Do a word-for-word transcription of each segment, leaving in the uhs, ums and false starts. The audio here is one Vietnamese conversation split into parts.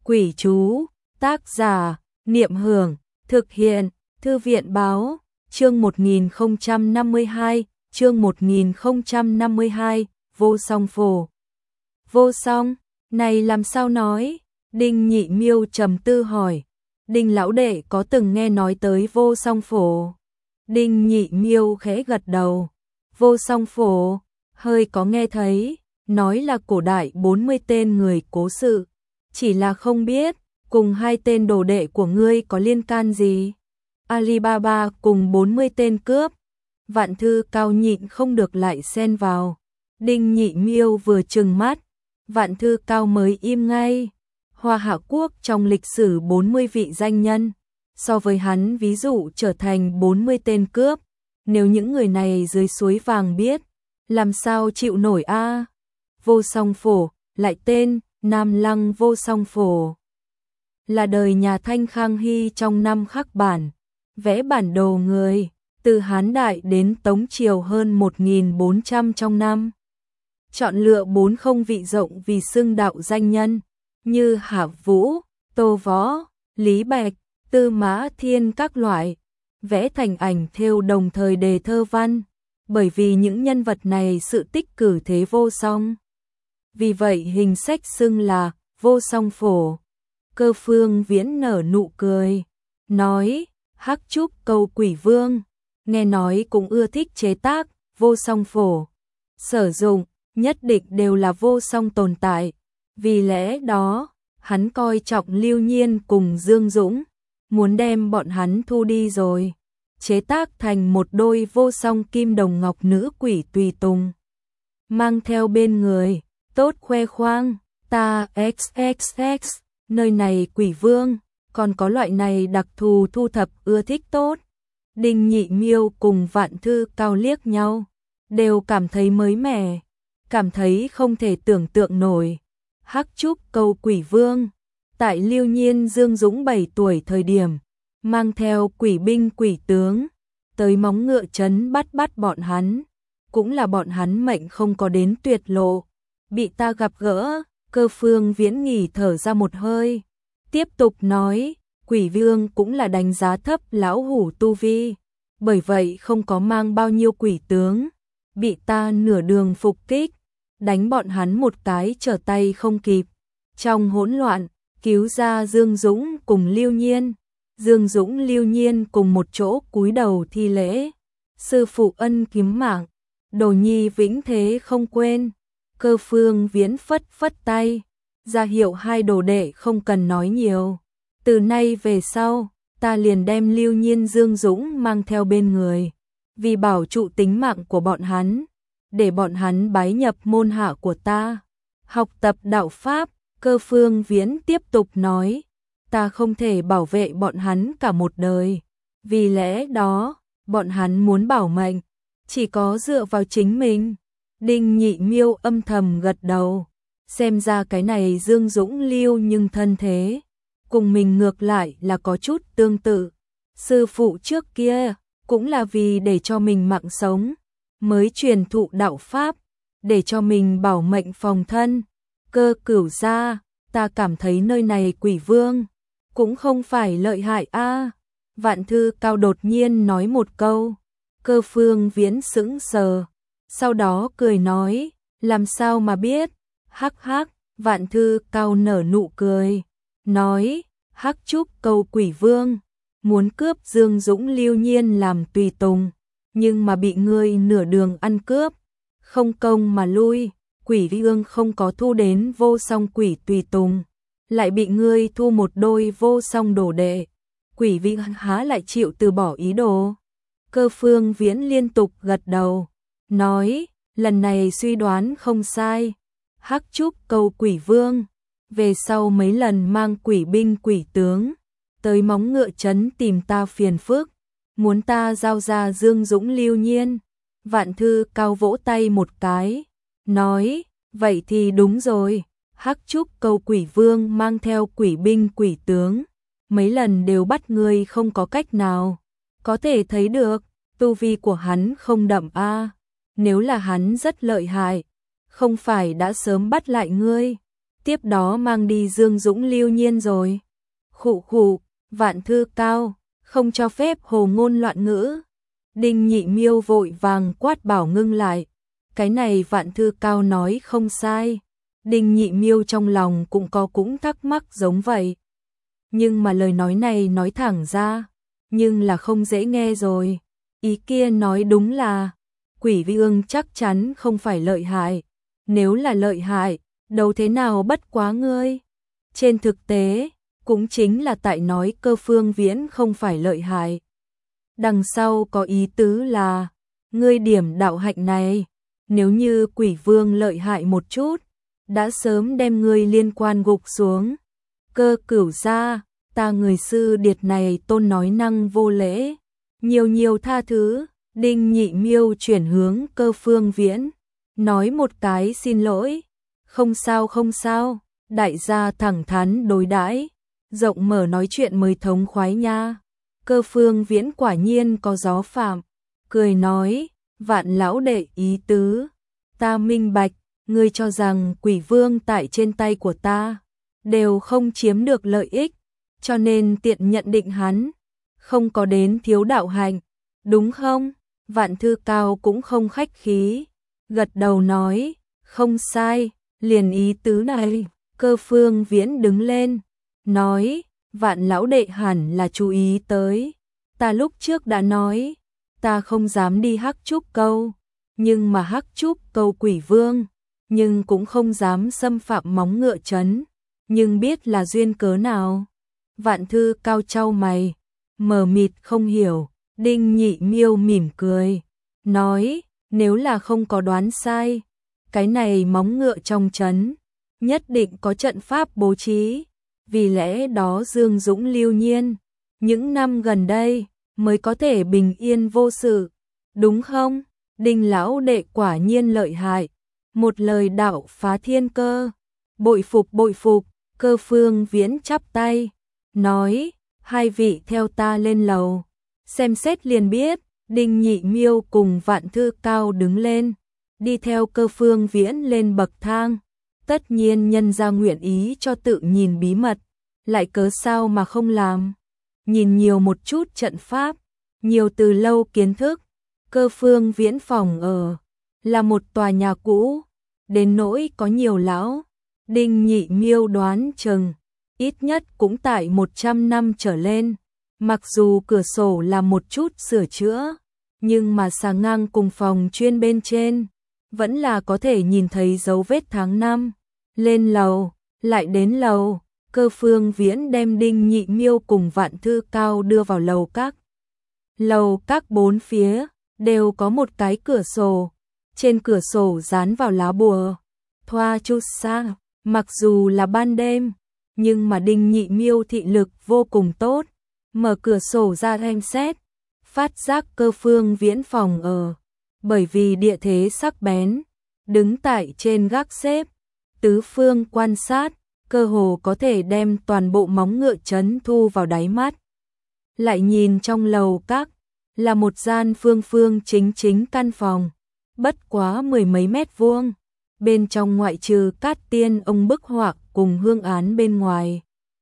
Quỷ chú, tác giả, Niệm Hưởng, thực hiện, Thư viện báo, chương một nghìn không trăm năm mươi hai, chương một nghìn không trăm năm mươi hai, vô song phổ. Vô song, này làm sao nói? Đinh Nhị Miêu trầm tư hỏi. Đinh lão đệ có từng nghe nói tới vô song phổ? Đinh Nhị Miêu khẽ gật đầu. Vô song phổ, hơi có nghe thấy, nói là cổ đại bốn mươi tên người cố sự. Chỉ là không biết, cùng hai tên đồ đệ của ngươi có liên can gì? Alibaba cùng bốn mươi tên cướp. Vạn Thư Cao nhịn không được lại xen vào. Đinh Nhị Miêu vừa trừng mắt, Vạn Thư Cao mới im ngay. Hoa Hạ Quốc trong lịch sử bốn mươi vị danh nhân, so với hắn ví dụ trở thành bốn mươi tên cướp, nếu những người này dưới suối vàng biết, làm sao chịu nổi a? Vô song phổ, lại tên Nam Lăng vô song phổ, là đời nhà Thanh Khang Hy trong năm khắc bản, vẽ bản đồ người, từ Hán Đại đến Tống Triều hơn một nghìn bốn trăm trong năm. Chọn lựa bốn không vị rộng vì xưng đạo danh nhân, như Hạ Vũ, Tô Võ, Lý Bạch, Tư Mã Thiên các loại, vẽ thành ảnh thêu đồng thời đề thơ văn, bởi vì những nhân vật này sự tích cử thế vô song. Vì vậy hình sách xưng là vô song phổ. Cơ Phương Viễn nở nụ cười, nói, Hắc Trúc Câu Quỷ Vương, nghe nói cũng ưa thích chế tác vô song phổ. Sử dụng, nhất định đều là vô song tồn tại. Vì lẽ đó, hắn coi trọng Lưu Nhiên cùng Dương Dũng, muốn đem bọn hắn thu đi rồi, chế tác thành một đôi vô song kim đồng ngọc nữ quỷ tùy tùng. Mang theo bên người, tốt khoe khoang, ta xx x, nơi này quỷ vương, còn có loại này đặc thù thu thập ưa thích tốt. Đinh Nhị Miêu cùng Vạn Thư Cao liếc nhau, đều cảm thấy mới mẻ, cảm thấy không thể tưởng tượng nổi. Hắc Trúc Câu Quỷ Vương, tại Lưu Nhiên Dương Dũng bảy tuổi thời điểm, mang theo quỷ binh quỷ tướng, tới móng ngựa trấn bắt bắt bọn hắn, cũng là bọn hắn mệnh không có đến tuyệt lộ, bị ta gặp gỡ. Cơ Phương Viễn nghỉ thở ra một hơi, tiếp tục nói, quỷ vương cũng là đánh giá thấp lão hủ tu vi, bởi vậy không có mang bao nhiêu quỷ tướng, bị ta nửa đường phục kích, đánh bọn hắn một cái trở tay không kịp. Trong hỗn loạn, cứu ra Dương Dũng cùng Lưu Nhiên. Dương Dũng Lưu Nhiên cùng một chỗ cúi đầu thi lễ. Sư phụ ân kiếm mạng, đồ nhi vĩnh thế không quên. Cơ Phương Viễn phất phất tay, ra hiệu hai đồ đệ không cần nói nhiều. Từ nay về sau, ta liền đem Lưu Nhiên Dương Dũng mang theo bên người, vì bảo trụ tính mạng của bọn hắn, để bọn hắn bái nhập môn hạ của ta, học tập đạo pháp. Cơ Phương Viễn tiếp tục nói, ta không thể bảo vệ bọn hắn cả một đời, vì lẽ đó, bọn hắn muốn bảo mệnh, chỉ có dựa vào chính mình. Đinh Nhị Miêu âm thầm gật đầu, xem ra cái này Dương Dũng Lưu nhưng thân thế, cùng mình ngược lại là có chút tương tự. Sư phụ trước kia, cũng là vì để cho mình mạng sống, mới truyền thụ đạo pháp, để cho mình bảo mệnh phòng thân. Cơ Cửu gia, ta cảm thấy nơi này quỷ vương, cũng không phải lợi hại a. Vạn Thư Cao đột nhiên nói một câu, Cơ Phương Viễn sững sờ, sau đó cười nói, làm sao mà biết? Hắc hắc. Vạn Thư Cao nở nụ cười, nói, Hắc Trúc Câu Quỷ Vương, muốn cướp Dương Dũng Lưu Nhiên làm tùy tùng, nhưng mà bị ngươi nửa đường ăn cướp, không công mà lui. Quỷ vương không có thu đến vô song quỷ tùy tùng, lại bị ngươi thu một đôi vô song đồ đệ, quỷ vương há lại chịu từ bỏ ý đồ? Cơ Phương Viễn liên tục gật đầu, nói, lần này suy đoán không sai. Hắc Trúc Câu Quỷ Vương, về sau mấy lần mang quỷ binh quỷ tướng, tới móng ngựa trấn tìm ta phiền phức, muốn ta giao ra Dương Dũng Lưu Nhiên. Vạn Thư Cao vỗ tay một cái, nói, vậy thì đúng rồi, Hắc Trúc Câu Quỷ Vương mang theo quỷ binh quỷ tướng, mấy lần đều bắt ngươi không có cách nào, có thể thấy được, tu vi của hắn không đậm a. Nếu là hắn rất lợi hại, không phải đã sớm bắt lại ngươi. tiếp đó mang đi Dương Dũng Lưu Nhiên rồi. Khụ khụ, Vạn Thư Cao, không cho phép hồ ngôn loạn ngữ. Đinh Nhị Miêu vội vàng quát bảo ngưng lại. Cái này Vạn Thư Cao nói không sai. Đinh Nhị Miêu trong lòng cũng có cũng thắc mắc giống vậy. Nhưng mà lời nói này nói thẳng ra, nhưng là không dễ nghe rồi. Ý kia nói đúng là, Quỷ Vương chắc chắn không phải lợi hại. Nếu là lợi hại, đâu thế nào bất quá ngươi. Trên thực tế, cũng chính là tại nói Cơ Phương Viễn không phải lợi hại. Đằng sau có ý tứ là, ngươi điểm đạo hạnh này, nếu như Quỷ Vương lợi hại một chút, đã sớm đem ngươi liên quan gục xuống. Cơ Cửu gia, ta người sư điệt này tôn nói năng vô lễ, nhiều nhiều tha thứ. Đinh Nhị Miêu chuyển hướng Cơ Phương Viễn, nói một cái xin lỗi. Không sao không sao, đại gia thẳng thắn đối đãi, rộng mở nói chuyện mới thống khoái nha. Cơ Phương Viễn quả nhiên có gió phạm, cười nói, Vạn lão đệ ý tứ, ta minh bạch, ngươi cho rằng Quỷ Vương tại trên tay của ta, đều không chiếm được lợi ích, cho nên tiện nhận định hắn, không có đến thiếu đạo hạnh, đúng không? Vạn Thư Cao cũng không khách khí, gật đầu nói, không sai, liền ý tứ này. Cơ Phương Viễn đứng lên, nói, Vạn lão đệ hẳn là chú ý tới, ta lúc trước đã nói, ta không dám đi Hắc Trúc Câu, nhưng mà Hắc Trúc Câu Quỷ Vương, nhưng cũng không dám xâm phạm móng ngựa trấn, nhưng biết là duyên cớ nào. Vạn Thư Cao chau mày, mờ mịt không hiểu. Đinh Nhị Miêu mỉm cười, nói, nếu là không có đoán sai, cái này móng ngựa trong trấn, nhất định có trận pháp bố trí, vì lẽ đó Dương Dũng Lưu Nhiên, những năm gần đây, mới có thể bình yên vô sự, đúng không? Đinh lão đệ quả nhiên lợi hại, một lời đạo phá thiên cơ, bội phục bội phục. Cơ Phương Viễn chắp tay, nói, hai vị theo ta lên lầu. Xem xét liền biết, Đinh Nhị Miêu cùng Vạn Thư Cao đứng lên, đi theo Cơ Phương Viễn lên bậc thang. Tất nhiên nhân ra nguyện ý cho tự nhìn bí mật, lại cớ sao mà không làm. Nhìn nhiều một chút trận pháp, nhiều từ lâu kiến thức. Cơ Phương Viễn phòng ở, là một tòa nhà cũ, đến nỗi có nhiều lão. Đinh Nhị Miêu đoán chừng, ít nhất cũng tại một trăm năm trở lên. Mặc dù cửa sổ là một chút sửa chữa, nhưng mà xà ngang cùng phòng chuyên bên trên, vẫn là có thể nhìn thấy dấu vết tháng năm. Lên lầu, lại đến lầu, Cơ Phương Viễn đem Đinh Nhị Miêu cùng Vạn Thư Cao đưa vào lầu các. Lầu các bốn phía, đều có một cái cửa sổ, trên cửa sổ dán vào lá bùa. Thoa chút xa, mặc dù là ban đêm, nhưng mà Đinh Nhị Miêu thị lực vô cùng tốt. Mở cửa sổ ra xem xét, phát giác Cơ Phương Viễn phòng ở, bởi vì địa thế sắc bén, đứng tại trên gác xếp, tứ phương quan sát, cơ hồ có thể đem toàn bộ móng ngựa trấn thu vào đáy mắt. Lại nhìn trong lầu các, là một gian phương phương chính chính căn phòng, bất quá mười mấy mét vuông, bên trong ngoại trừ cát tiên ông bức họa cùng hương án bên ngoài,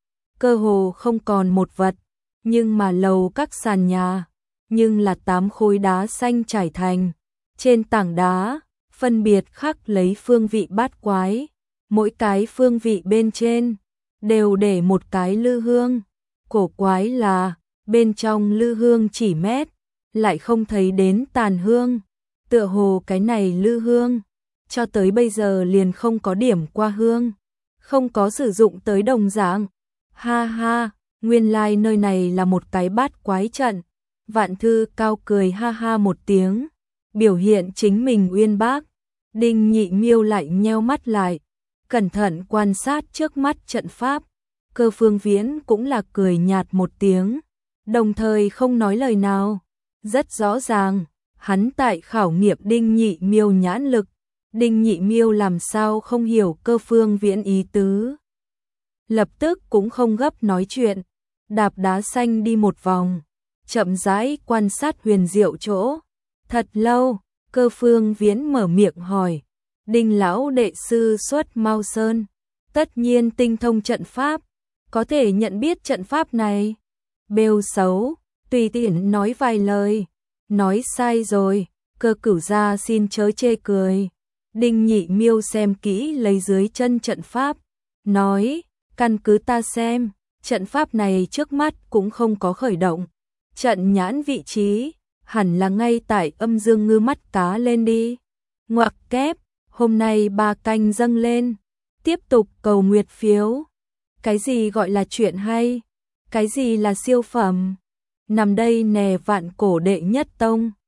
cơ hồ không còn một vật. Nhưng mà lầu các sàn nhà, nhưng là tám khối đá xanh trải thành, trên tảng đá, phân biệt khắc lấy phương vị bát quái, mỗi cái phương vị bên trên, đều để một cái lư hương. Cổ quái là, bên trong lư hương chỉ mét, lại không thấy đến tàn hương, tựa hồ cái này lư hương, cho tới bây giờ liền không có điểm qua hương, không có sử dụng tới đồng dạng. Ha ha! Nguyên lai like nơi này là một cái bát quái trận. Vạn Thư Cao cười ha ha một tiếng, biểu hiện chính mình uyên bác. Đinh Nhị Miêu lại nheo mắt lại, cẩn thận quan sát trước mắt trận pháp. Cơ Phương Viễn cũng là cười nhạt một tiếng, đồng thời không nói lời nào. Rất rõ ràng, hắn tại khảo nghiệm Đinh Nhị Miêu nhãn lực. Đinh Nhị Miêu làm sao không hiểu Cơ Phương Viễn ý tứ. Lập tức cũng không gấp nói chuyện, đạp đá xanh đi một vòng, chậm rãi quan sát huyền diệu chỗ. Thật lâu, Cơ Phương Viễn mở miệng hỏi, Đinh lão đệ sư xuất Mao Sơn, tất nhiên tinh thông trận pháp, có thể nhận biết trận pháp này. Bêu xấu, tùy tiện nói vài lời, nói sai rồi, Cơ Cửu gia xin chớ chê cười. Đinh Nhị Miêu xem kỹ lấy dưới chân trận pháp, nói, căn cứ ta xem, trận pháp này trước mắt cũng không có khởi động. Trận nhãn vị trí, hẳn là ngay tại âm dương ngư mắt cá lên đi. Ngoặc kép, hôm nay ba canh dâng lên, tiếp tục cầu nguyệt phiếu. Cái gì gọi là chuyện hay? Cái gì là siêu phẩm? Nằm đây nè vạn cổ đệ nhất tông.